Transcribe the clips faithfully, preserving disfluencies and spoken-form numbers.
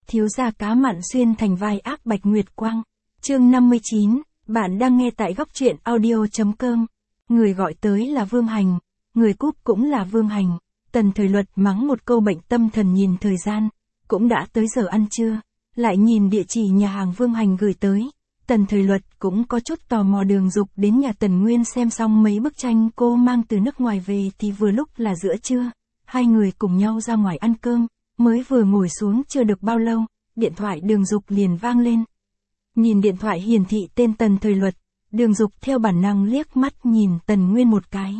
Thiếu gia cá mặn xuyên thành vai ác Bạch Nguyệt Quang. Chương năm mươi chín, bạn đang nghe tại góc truyện audio.com. Người gọi tới là Vương Hành, người cúp cũng là Vương Hành. Tần Thời Luật mắng một câu bệnh tâm thần nhìn thời gian, cũng đã tới giờ ăn trưa, lại nhìn địa chỉ nhà hàng Vương Hành gửi tới. Tần Thời Luật cũng có chút tò mò Đường Dục đến nhà Tần Nguyên xem xong mấy bức tranh cô mang từ nước ngoài về thì vừa lúc là giữa trưa. Hai người cùng nhau ra ngoài ăn cơm, mới vừa ngồi xuống chưa được bao lâu, điện thoại Đường Dục liền vang lên. Nhìn điện thoại hiển thị tên Tần Thời Luật, Đường Dục theo bản năng liếc mắt nhìn Tần Nguyên một cái.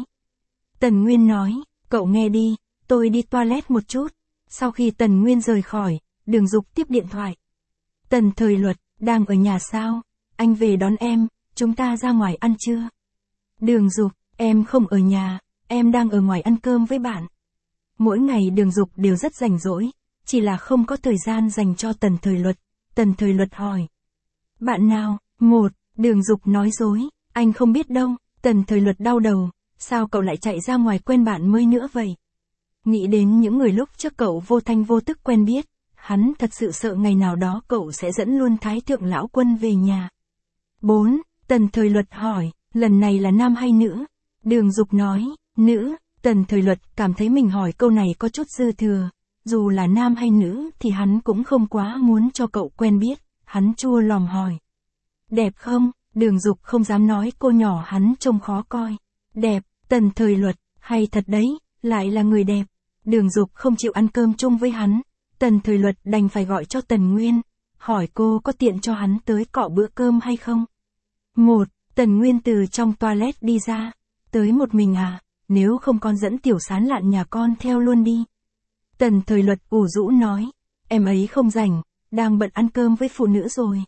Tần Nguyên nói, cậu nghe đi, tôi đi toilet một chút. Sau khi Tần Nguyên rời khỏi, Đường Dục tiếp điện thoại. Tần Thời Luật, đang ở nhà sao? Anh về đón em, chúng ta ra ngoài ăn trưa. Đường Dục, em không ở nhà, em đang ở ngoài ăn cơm với bạn. Mỗi ngày Đường Dục đều rất rảnh rỗi, chỉ là không có thời gian dành cho Tần Thời Luật. Tần Thời Luật hỏi. Bạn nào? Một, Đường Dục nói dối, anh không biết đâu. Tần Thời Luật đau đầu, sao cậu lại chạy ra ngoài quen bạn mới nữa vậy? Nghĩ đến những người lúc trước cậu vô thanh vô tức quen biết, hắn thật sự sợ ngày nào đó cậu sẽ dẫn luôn Thái Thượng Lão Quân về nhà. Bốn, Tần Thời Luật hỏi, lần này là nam hay nữ? Đường Dục nói, nữ. Tần Thời Luật cảm thấy mình hỏi câu này có chút dư thừa, dù là nam hay nữ thì hắn cũng không quá muốn cho cậu quen biết, hắn chua lòng hỏi. Đẹp không? Đường Dục không dám nói cô nhỏ hắn trông khó coi. Đẹp. Tần Thời Luật, hay thật đấy, lại là người đẹp. Đường Dục không chịu ăn cơm chung với hắn, Tần Thời Luật đành phải gọi cho Tần Nguyên, hỏi cô có tiện cho hắn tới cọ bữa cơm hay không. Một, Tần Nguyên từ trong toilet đi ra, tới một mình à? Nếu không con dẫn Tiểu Sán Lạn nhà con theo luôn đi. Tần Thời Luật ủ rũ nói, em ấy không rảnh, đang bận ăn cơm với phụ nữ rồi.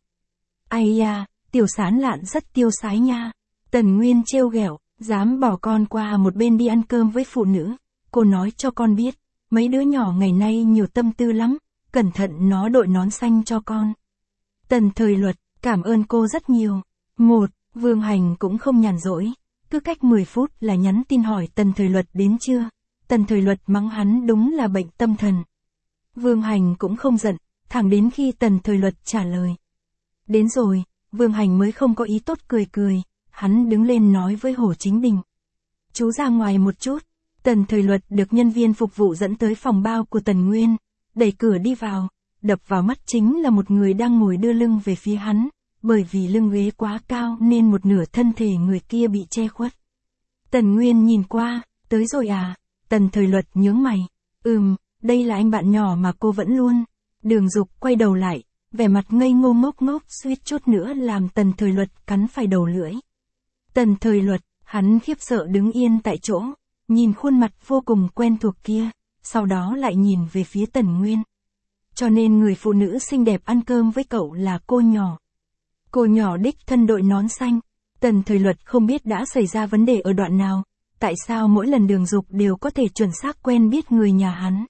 Ai da, Tiểu Sán Lạn rất tiêu sái nha. Tần Nguyên trêu ghẹo, dám bỏ con qua một bên đi ăn cơm với phụ nữ. Cô nói cho con biết, mấy đứa nhỏ ngày nay nhiều tâm tư lắm, cẩn thận nó đội nón xanh cho con. Tần Thời Luật, cảm ơn cô rất nhiều. Một, Vương Hành cũng không nhàn rỗi. Cứ cách mười phút là nhắn tin hỏi Tần Thời Luật đến chưa. Tần Thời Luật mắng hắn đúng là bệnh tâm thần. Vương Hành cũng không giận, thẳng đến khi Tần Thời Luật trả lời. Đến rồi, Vương Hành mới không có ý tốt cười cười, hắn đứng lên nói với Hồ Chính Đình. Chú ra ngoài một chút. Tần Thời Luật được nhân viên phục vụ dẫn tới phòng bao của Tần Nguyên, đẩy cửa đi vào, đập vào mắt chính là một người đang ngồi đưa lưng về phía hắn. Bởi vì lưng ghế quá cao nên một nửa thân thể người kia bị che khuất. Tần Nguyên nhìn qua, tới rồi à? Tần Thời Luật nhướng mày. Ừm, đây là anh bạn nhỏ mà cô vẫn luôn. Đường Dục quay đầu lại, vẻ mặt ngây ngô ngốc ngốc suýt chút nữa làm Tần Thời Luật cắn phải đầu lưỡi. Tần Thời Luật, hắn khiếp sợ đứng yên tại chỗ, nhìn khuôn mặt vô cùng quen thuộc kia, sau đó lại nhìn về phía Tần Nguyên. Cho nên người phụ nữ xinh đẹp ăn cơm với cậu là cô nhỏ. Cô nhỏ đích thân đội nón xanh. Tần Thời Luật không biết đã xảy ra vấn đề ở đoạn nào, tại sao mỗi lần Đường Dục đều có thể chuẩn xác quen biết người nhà hắn.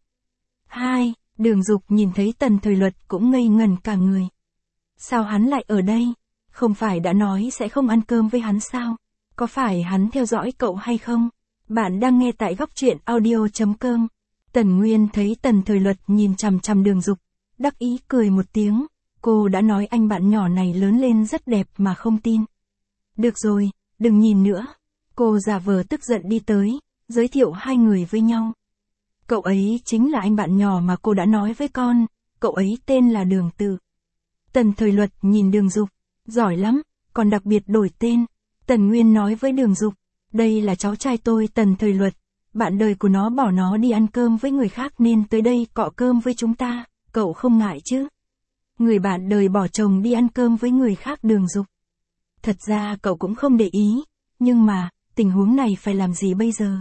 Hai, Đường Dục nhìn thấy Tần Thời Luật cũng ngây ngẩn cả người. Sao hắn lại ở đây? Không phải đã nói sẽ không ăn cơm với hắn sao? Có phải hắn theo dõi cậu hay không? Bạn đang nghe tại góc truyện audio.com. Tần Nguyên thấy Tần Thời Luật nhìn chằm chằm Đường Dục, đắc ý cười một tiếng. Cô đã nói anh bạn nhỏ này lớn lên rất đẹp mà không tin. Được rồi, đừng nhìn nữa. Cô giả vờ tức giận đi tới, giới thiệu hai người với nhau. Cậu ấy chính là anh bạn nhỏ mà cô đã nói với con, cậu ấy tên là Đường Tự. Tần Thời Luật nhìn Đường Dục, giỏi lắm, còn đặc biệt đổi tên. Tần Nguyên nói với Đường Dục, đây là cháu trai tôi Tần Thời Luật, bạn đời của nó bỏ nó đi ăn cơm với người khác nên tới đây cọ cơm với chúng ta, cậu không ngại chứ? Người bạn đời bỏ chồng đi ăn cơm với người khác. Đường Dục. Thật ra cậu cũng không để ý, nhưng mà, tình huống này phải làm gì bây giờ?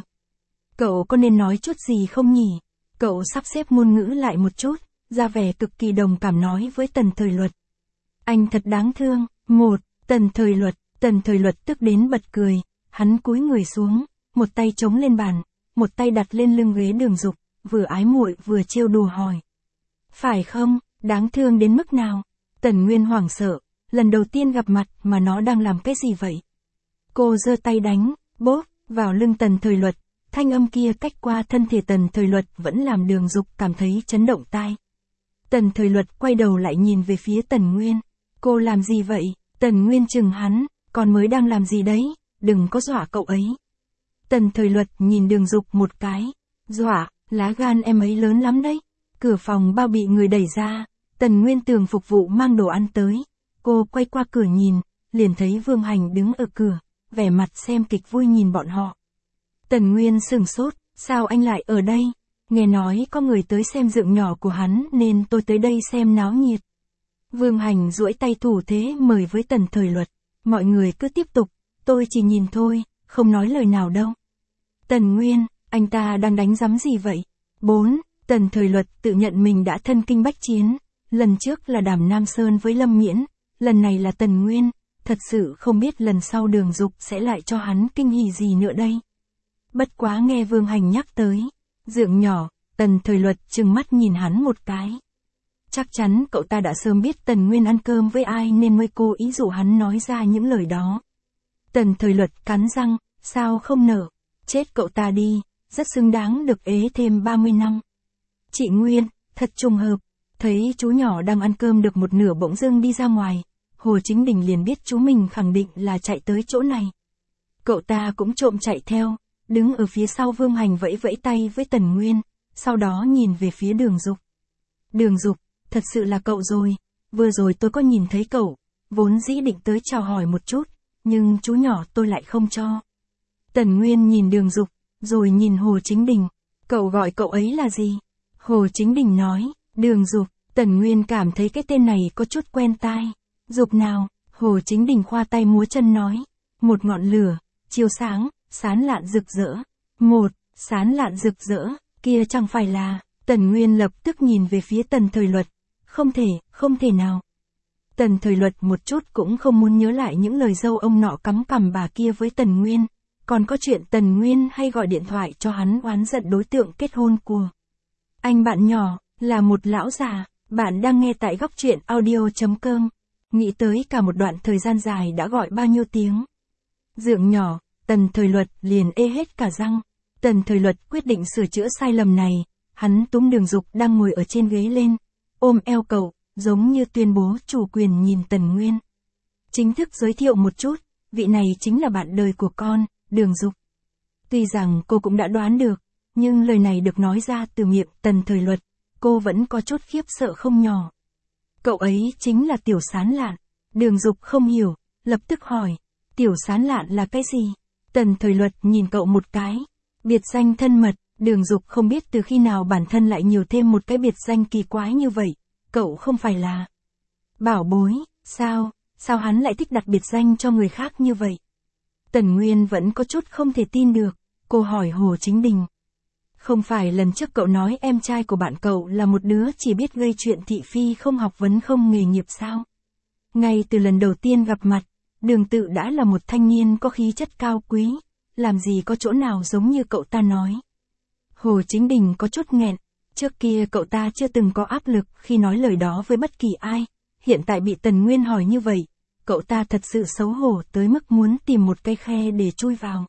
Cậu có nên nói chút gì không nhỉ? Cậu sắp xếp ngôn ngữ lại một chút, ra vẻ cực kỳ đồng cảm nói với Tần Thời Luật. Anh thật đáng thương. Một, Tần Thời Luật, Tần Thời Luật tức đến bật cười, hắn cúi người xuống, một tay chống lên bàn, một tay đặt lên lưng ghế Đường Dục, vừa ái muội vừa trêu đùa hỏi. Phải không? Đáng thương đến mức nào? Tần Nguyên hoảng sợ, lần đầu tiên gặp mặt mà nó đang làm cái gì vậy? Cô giơ tay đánh, bốp, vào lưng Tần Thời Luật, thanh âm kia cách qua thân thể Tần Thời Luật vẫn làm Đường Dục cảm thấy chấn động tai. Tần Thời Luật quay đầu lại nhìn về phía Tần Nguyên. Cô làm gì vậy? Tần Nguyên chừng hắn, con mới đang làm gì đấy, đừng có dọa cậu ấy. Tần Thời Luật nhìn Đường Dục một cái. Dọa, lá gan em ấy lớn lắm đấy. Cửa phòng bao bị người đẩy ra, Tần Nguyên Tường phục vụ mang đồ ăn tới. Cô quay qua cửa nhìn, liền thấy Vương Hành đứng ở cửa, vẻ mặt xem kịch vui nhìn bọn họ. Tần Nguyên sửng sốt, sao anh lại ở đây? Nghe nói có người tới xem dượng nhỏ của hắn nên tôi tới đây xem náo nhiệt. Vương Hành duỗi tay thủ thế mời với Tần Thời Luật. Mọi người cứ tiếp tục, tôi chỉ nhìn thôi, không nói lời nào đâu. Tần Nguyên, anh ta đang đánh giấm gì vậy? bốn. Tần Thời Luật tự nhận mình đã thân kinh bách chiến. Lần trước là Đàm Nam Sơn với Lâm Miễn, lần này là Tần Nguyên. Thật sự không biết lần sau Đường Dục sẽ lại cho hắn kinh hỉ gì nữa đây. Bất quá nghe Vương Hành nhắc tới dượng nhỏ, Tần Thời Luật trừng mắt nhìn hắn một cái. Chắc chắn cậu ta đã sớm biết Tần Nguyên ăn cơm với ai nên mới cố ý dụ hắn nói ra những lời đó. Tần Thời Luật cắn răng, sao không nở, chết cậu ta đi, rất xứng đáng được ế thêm ba mươi năm. Chị Nguyên, thật trùng hợp, thấy chú nhỏ đang ăn cơm được một nửa bỗng dưng đi ra ngoài, Hồ Chính Đình liền biết chú mình khẳng định là chạy tới chỗ này. Cậu ta cũng trộm chạy theo, đứng ở phía sau Vương Hành vẫy vẫy tay với Tần Nguyên, sau đó nhìn về phía Đường Dục. Đường Dục, thật sự là cậu rồi, vừa rồi tôi có nhìn thấy cậu, vốn dĩ định tới chào hỏi một chút, nhưng chú nhỏ tôi lại không cho. Tần Nguyên nhìn Đường Dục, rồi nhìn Hồ Chính Đình, cậu gọi cậu ấy là gì? Hồ Chính Đình nói, Đường Dục. Tần Nguyên cảm thấy cái tên này có chút quen tai. Dục nào? Hồ Chính Đình khoa tay múa chân nói, một ngọn lửa, chiếu sáng, sán lạn rực rỡ. Một, sán lạn rực rỡ, kia chẳng phải là... Tần Nguyên lập tức nhìn về phía Tần Thời Luật. Không thể, không thể nào. Tần Thời Luật một chút cũng không muốn nhớ lại những lời dâu ông nọ cắm cằm bà kia với Tần Nguyên. Còn có chuyện Tần Nguyên hay gọi điện thoại cho hắn oán giận đối tượng kết hôn của anh bạn nhỏ, là một lão già. Bạn đang nghe tại góc truyện audio chấm com. Nghĩ tới cả một đoạn thời gian dài đã gọi bao nhiêu tiếng. Dượng nhỏ, Tần Thời Luật liền ê hết cả răng. Tần Thời Luật quyết định sửa chữa sai lầm này. Hắn túm Đường Dục đang ngồi ở trên ghế lên, ôm eo cậu, giống như tuyên bố chủ quyền nhìn Tần Nguyên. Chính thức giới thiệu một chút, vị này chính là bạn đời của con, Đường Dục. Tuy rằng cô cũng đã đoán được, nhưng lời này được nói ra từ miệng Tần Thời Luật, cô vẫn có chút khiếp sợ không nhỏ. Cậu ấy chính là Tiểu Sán Lạn. Đường Dục không hiểu, lập tức hỏi, Tiểu Sán Lạn là cái gì? Tần Thời Luật nhìn cậu một cái, biệt danh thân mật. Đường Dục không biết từ khi nào bản thân lại nhiều thêm một cái biệt danh kỳ quái như vậy. Cậu không phải là Bảo Bối, sao, sao hắn lại thích đặt biệt danh cho người khác như vậy? Tần Nguyên vẫn có chút không thể tin được, cô hỏi Hồ Chính Đình. Không phải lần trước cậu nói em trai của bạn cậu là một đứa chỉ biết gây chuyện thị phi không học vấn không nghề nghiệp sao? Ngay từ lần đầu tiên gặp mặt, Đường Tự đã là một thanh niên có khí chất cao quý, làm gì có chỗ nào giống như cậu ta nói. Hồ Chính Đình có chút nghẹn, trước kia cậu ta chưa từng có áp lực khi nói lời đó với bất kỳ ai, hiện tại bị Tần Nguyên hỏi như vậy, cậu ta thật sự xấu hổ tới mức muốn tìm một cái khe để chui vào.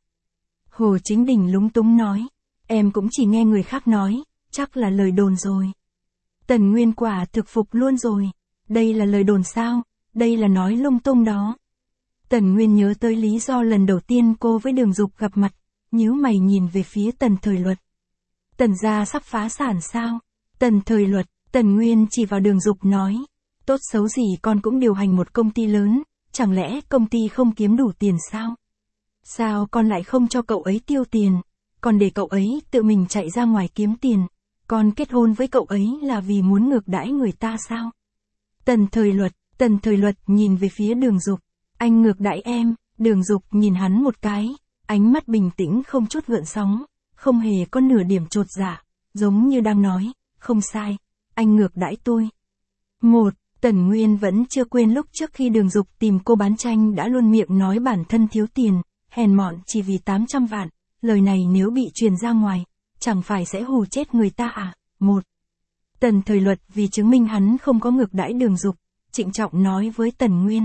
Hồ Chính Đình lúng túng nói, em cũng chỉ nghe người khác nói, chắc là lời đồn rồi. Tần Nguyên quả thực phục luôn rồi, đây là lời đồn sao, đây là nói lung tung đó. Tần Nguyên nhớ tới lý do lần đầu tiên cô với Đường Dục gặp mặt, nhíu mày nhìn về phía Tần Thời Luật. Tần gia sắp phá sản sao? Tần Thời Luật, Tần Nguyên chỉ vào Đường Dục nói, tốt xấu gì con cũng điều hành một công ty lớn, chẳng lẽ công ty không kiếm đủ tiền sao? Sao con lại không cho cậu ấy tiêu tiền, còn để cậu ấy tự mình chạy ra ngoài kiếm tiền? Con kết hôn với cậu ấy là vì muốn ngược đãi người ta sao? Tần Thời Luật, Tần Thời Luật nhìn về phía Đường Dục, anh ngược đãi em. Đường Dục nhìn hắn một cái, ánh mắt bình tĩnh không chút gợn sóng, không hề có nửa điểm chột dạ, giống như đang nói, không sai, anh ngược đãi tôi. Một, Tần Nguyên vẫn chưa quên lúc trước khi Đường Dục tìm cô bán tranh đã luôn miệng nói bản thân thiếu tiền, hèn mọn chỉ vì tám trăm vạn, lời này nếu bị truyền ra ngoài, chẳng phải sẽ hù chết người ta à? Một, Tần Thời Luật vì chứng minh hắn không có ngược đãi Đường Dục, trịnh trọng nói với Tần Nguyên.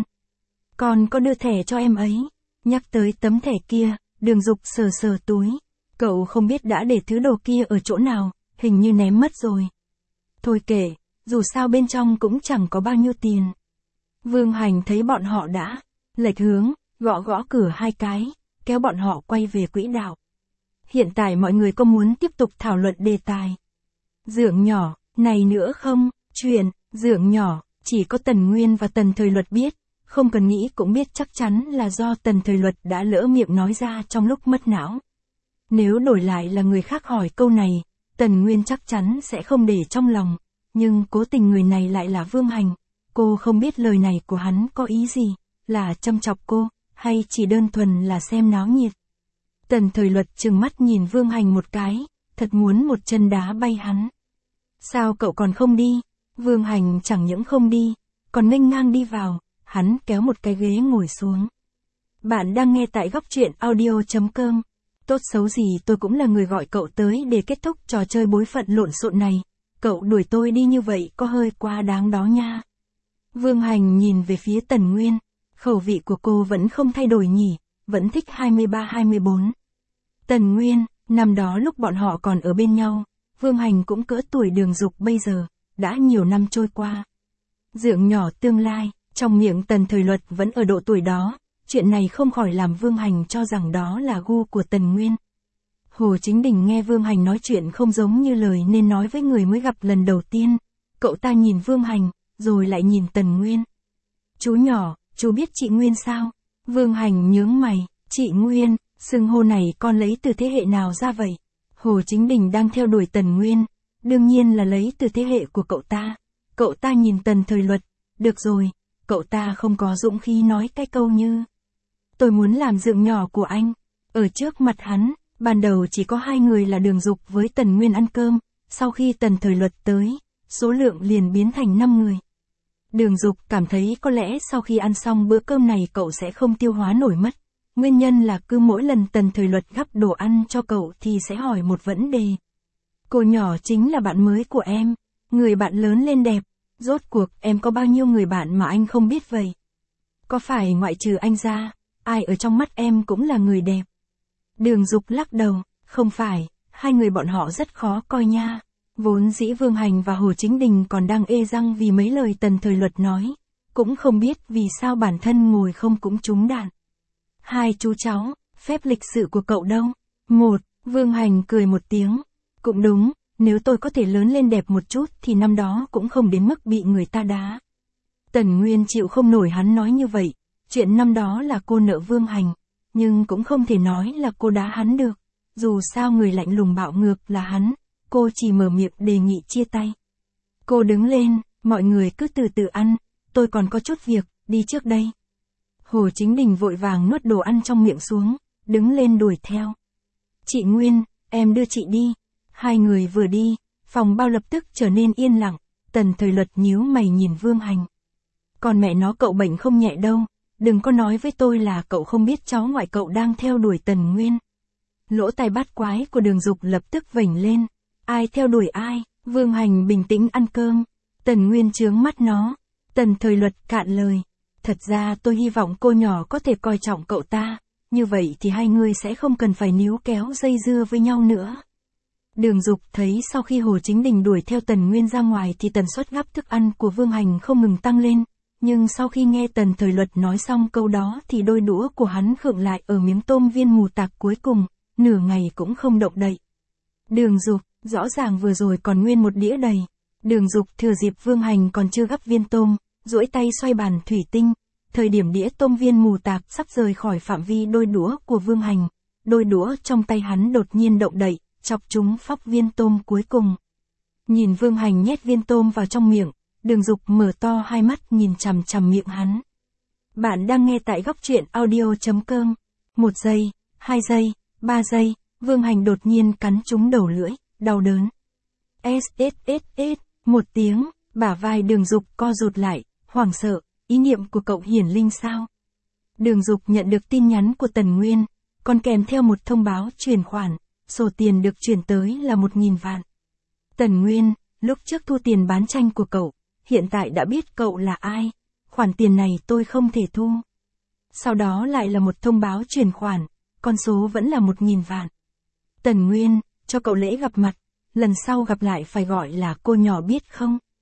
Con có đưa thẻ cho em ấy. Nhắc tới tấm thẻ kia, Đường Dục sờ sờ túi. Cậu không biết đã để thứ đồ kia ở chỗ nào, hình như ném mất rồi. Thôi kệ, dù sao bên trong cũng chẳng có bao nhiêu tiền. Vương Hành thấy bọn họ đã lệch hướng, gõ gõ cửa hai cái, kéo bọn họ quay về quỹ đạo. Hiện tại mọi người có muốn tiếp tục thảo luận đề tài Dượng nhỏ này nữa không? Chuyện Dượng nhỏ chỉ có Tần Nguyên và Tần Thời Luật biết, không cần nghĩ cũng biết chắc chắn là do Tần Thời Luật đã lỡ miệng nói ra trong lúc mất não. Nếu đổi lại là người khác hỏi câu này, Tần Nguyên chắc chắn sẽ không để trong lòng, nhưng cố tình người này lại là Vương Hành. Cô không biết lời này của hắn có ý gì, là châm chọc cô, hay chỉ đơn thuần là xem náo nhiệt. Tần Thời Luật trừng mắt nhìn Vương Hành một cái, thật muốn một chân đá bay hắn. Sao cậu còn không đi? Vương Hành chẳng những không đi, còn nghênh ngang đi vào, hắn kéo một cái ghế ngồi xuống. Bạn đang nghe tại góc truyện audio.com. Tốt xấu gì tôi cũng là người gọi cậu tới để kết thúc trò chơi bối phận lộn xộn này. Cậu đuổi tôi đi như vậy có hơi quá đáng đó nha. Vương Hành nhìn về phía Tần Nguyên. Khẩu vị của cô vẫn không thay đổi nhỉ, vẫn thích hai mươi ba hai mươi bốn. Tần Nguyên, năm đó lúc bọn họ còn ở bên nhau, Vương Hành cũng cỡ tuổi Đường Dục bây giờ, đã nhiều năm trôi qua. Dượng nhỏ tương lai, trong miệng Tần Thời Luật vẫn ở độ tuổi đó, chuyện này không khỏi làm Vương Hành cho rằng đó là gu của Tần Nguyên. Hồ Chính Đình nghe Vương Hành nói chuyện không giống như lời nên nói với người mới gặp lần đầu tiên. Cậu ta nhìn Vương Hành, rồi lại nhìn Tần Nguyên. Chú nhỏ, chú biết chị Nguyên sao? Vương Hành nhướng mày, chị Nguyên, xưng hô này con lấy từ thế hệ nào ra vậy? Hồ Chính Đình đang theo đuổi Tần Nguyên, đương nhiên là lấy từ thế hệ của cậu ta. Cậu ta nhìn Tần Thời Luật, được rồi, cậu ta không có dũng khí nói cái câu như tôi muốn làm dượng nhỏ của anh. Ở trước mặt hắn, ban đầu chỉ có hai người là Đường Dục với Tần Nguyên ăn cơm, sau khi Tần Thời Luật tới, số lượng liền biến thành năm người. Đường Dục cảm thấy có lẽ sau khi ăn xong bữa cơm này cậu sẽ không tiêu hóa nổi mất. Nguyên nhân là cứ mỗi lần Tần Thời Luật gắp đồ ăn cho cậu thì sẽ hỏi một vấn đề. Cô nhỏ chính là bạn mới của em, người bạn lớn lên đẹp, rốt cuộc em có bao nhiêu người bạn mà anh không biết vậy? Có phải ngoại trừ anh ra, ai ở trong mắt em cũng là người đẹp? Đường Dục lắc đầu, không phải, hai người bọn họ rất khó coi nha. Vốn dĩ Vương Hành và Hồ Chính Đình còn đang ê răng vì mấy lời Tần Thời Luật nói, cũng không biết vì sao bản thân ngồi không cũng trúng đạn. Hai chú cháu, phép lịch sự của cậu đâu? Một, Vương Hành cười một tiếng. Cũng đúng, nếu tôi có thể lớn lên đẹp một chút thì năm đó cũng không đến mức bị người ta đá. Tần Nguyên chịu không nổi hắn nói như vậy, chuyện năm đó là cô nợ Vương Hành, nhưng cũng không thể nói là cô đá hắn được. Dù sao người lạnh lùng bạo ngược là hắn, cô chỉ mở miệng đề nghị chia tay. Cô đứng lên, mọi người cứ từ từ ăn, tôi còn có chút việc, đi trước đây. Hồ Chính Đình vội vàng nuốt đồ ăn trong miệng xuống, đứng lên đuổi theo. Chị Nguyên, em đưa chị đi. Hai người vừa đi, phòng bao lập tức trở nên yên lặng, Tần Thời Luật nhíu mày nhìn Vương Hành. Còn mẹ nó cậu bệnh không nhẹ đâu, đừng có nói với tôi là cậu không biết cháu ngoại cậu đang theo đuổi Tần Nguyên. Lỗ tai bát quái của Đường Dục lập tức vểnh lên. Ai theo đuổi ai? Vương Hành bình tĩnh ăn cơm. Tần Nguyên trướng mắt nó. Tần Thời Luật cạn lời. Thật ra tôi hy vọng cô nhỏ có thể coi trọng cậu ta, như vậy thì hai người sẽ không cần phải níu kéo dây dưa với nhau nữa. Đường Dục thấy sau khi Hồ Chính Đình đuổi theo Tần Nguyên ra ngoài thì tần suất gắp thức ăn của Vương Hành không ngừng tăng lên, nhưng sau khi nghe Tần Thời Luật nói xong câu đó thì đôi đũa của hắn khựng lại ở miếng tôm viên mù tạc cuối cùng, nửa ngày cũng không động đậy. Đường Dục, rõ ràng vừa rồi còn nguyên một đĩa đầy. Đường Dục thừa dịp Vương Hành còn chưa gắp viên tôm, duỗi tay xoay bàn thủy tinh, thời điểm đĩa tôm viên mù tạc sắp rời khỏi phạm vi đôi đũa của Vương Hành, đôi đũa trong tay hắn đột nhiên động đậy, chọc trúng phóc viên tôm cuối cùng. Nhìn Vương Hành nhét viên tôm vào trong miệng, Đường Dục mở to hai mắt nhìn chằm chằm miệng hắn. Bạn đang nghe tại góc truyện audio.com. Một giây, hai giây, ba giây, Vương Hành đột nhiên cắn trúng đầu lưỡi, đau đớn. Sssss, một tiếng, bả vai Đường Dục co rụt lại, hoảng sợ, ý niệm của cậu hiển linh sao? Đường Dục nhận được tin nhắn của Tần Nguyên, còn kèm theo một thông báo chuyển khoản, sổ tiền được chuyển tới là một nghìn vạn. Tần Nguyên, lúc trước thu tiền bán tranh của cậu, hiện tại đã biết cậu là ai, khoản tiền này tôi không thể thu. Sau đó lại là một thông báo chuyển khoản, con số vẫn là một nghìn vạn. Tần Nguyên, cho cậu lễ gặp mặt, lần sau gặp lại phải gọi là cô nhỏ biết không?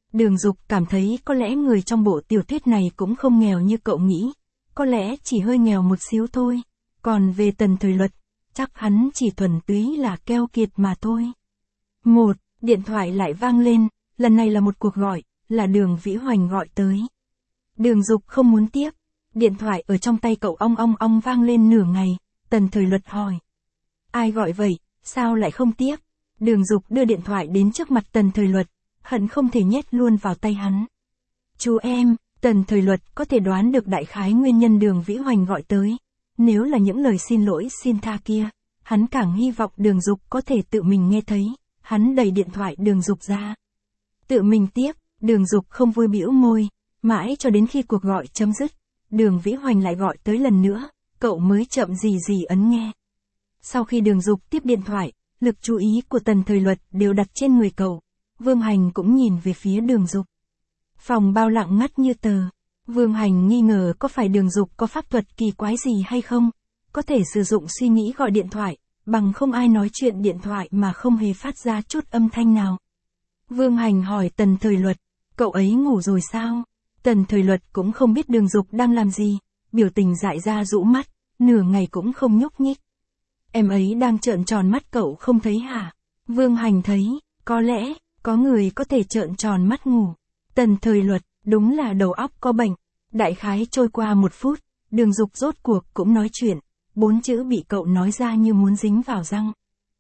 Đường Dục cảm thấy có lẽ người trong bộ tiểu thuyết này cũng không nghèo như cậu nghĩ, có lẽ chỉ hơi nghèo một xíu thôi, còn về Tần Thời Luật, chắc hắn chỉ thuần túy là keo kiệt mà thôi. Một, điện thoại lại vang lên, lần này là một cuộc gọi, là Đường Vĩ Hoành gọi tới. Đường Dục không muốn tiếp, điện thoại ở trong tay cậu ong ong ong vang lên nửa ngày, Tần Thời Luật hỏi. Ai gọi vậy, sao lại không tiếp? Đường Dục đưa điện thoại đến trước mặt Tần Thời Luật, hận không thể nhét luôn vào tay hắn. Chú em, Tần Thời Luật có thể đoán được đại khái nguyên nhân Đường Vĩ Hoành gọi tới. Nếu là những lời xin lỗi xin tha kia, hắn càng hy vọng Đường Dục có thể tự mình nghe thấy, hắn đẩy điện thoại Đường Dục ra. Tự mình tiếp, Đường Dục không vui bĩu môi, mãi cho đến khi cuộc gọi chấm dứt, Đường Vĩ Hoành lại gọi tới lần nữa, cậu mới chậm gì gì ấn nghe. Sau khi Đường Dục tiếp điện thoại, lực chú ý của Tần Thời Luật đều đặt trên người cậu, Vương Hành cũng nhìn về phía Đường Dục. Phòng bao lặng ngắt như tờ. Vương Hành nghi ngờ có phải Đường Dục có pháp thuật kỳ quái gì hay không, có thể sử dụng suy nghĩ gọi điện thoại, bằng không ai nói chuyện điện thoại mà không hề phát ra chút âm thanh nào. Vương Hành hỏi Tần Thời Luật, cậu ấy ngủ rồi sao? Tần Thời Luật cũng không biết Đường Dục đang làm gì, biểu tình dại ra rũ mắt, nửa ngày cũng không nhúc nhích. Em ấy đang trợn tròn mắt cậu không thấy hả? Vương Hành thấy, có lẽ, có người có thể trợn tròn mắt ngủ. Tần Thời Luật, đúng là đầu óc có bệnh. Đại khái trôi qua một phút, Đường Dục rốt cuộc cũng nói chuyện, bốn chữ bị cậu nói ra như muốn dính vào răng.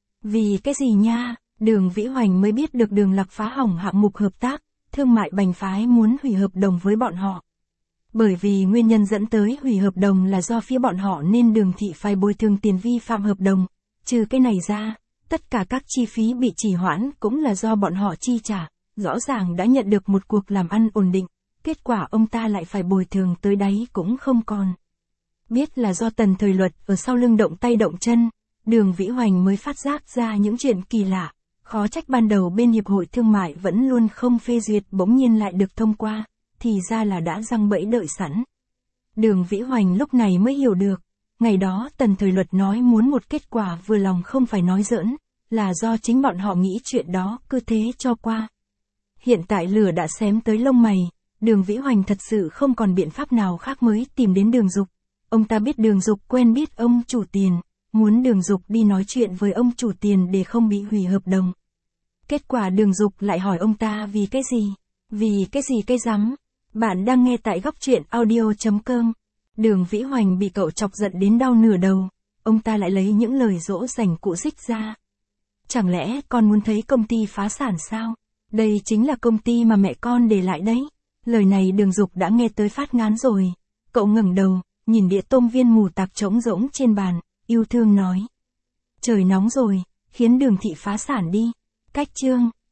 Vì cái gì nha? Đường Vĩ Hoành mới biết được Đường Lạc phá hỏng hạng mục hợp tác, thương mại bành phái muốn hủy hợp đồng với bọn họ. Bởi vì nguyên nhân dẫn tới hủy hợp đồng là do phía bọn họ nên Đường thị phải bồi thường tiền vi phạm hợp đồng, trừ cái này ra, tất cả các chi phí bị trì hoãn cũng là do bọn họ chi trả, rõ ràng đã nhận được một cuộc làm ăn ổn định, kết quả ông ta lại phải bồi thường tới đáy cũng không còn. Biết là do Tần Thời Luật ở sau lưng động tay động chân, Đường Vĩ Hoành mới phát giác ra những chuyện kỳ lạ, khó trách ban đầu bên Hiệp hội Thương mại vẫn luôn không phê duyệt bỗng nhiên lại được thông qua, thì ra là đã răng bẫy đợi sẵn. Đường Vĩ Hoành lúc này mới hiểu được, ngày đó Tần Thời Luật nói muốn một kết quả vừa lòng không phải nói giỡn, là do chính bọn họ nghĩ chuyện đó cứ thế cho qua. Hiện tại lửa đã xém tới lông mày, Đường Vĩ Hoành thật sự không còn biện pháp nào khác mới tìm đến Đường Dục. Ông ta biết Đường Dục quen biết ông chủ tiền, muốn Đường Dục đi nói chuyện với ông chủ tiền để không bị hủy hợp đồng. Kết quả Đường Dục lại hỏi ông ta vì cái gì? Vì cái gì cái rắm? Bạn đang nghe tại góc truyện audio chấm com. Đường Vĩ Hoành bị cậu chọc giận đến đau nửa đầu, ông ta lại lấy những lời dỗ dành cụ dích ra. Chẳng lẽ con muốn thấy công ty phá sản sao? Đây chính là công ty mà mẹ con để lại đấy. Lời này Đường Dục đã nghe tới phát ngán rồi. Cậu ngẩng đầu, nhìn đĩa tôm viên mù tạc trống rỗng trên bàn, yêu thương nói. Trời nóng rồi, khiến Đường thị phá sản đi. Cách chương.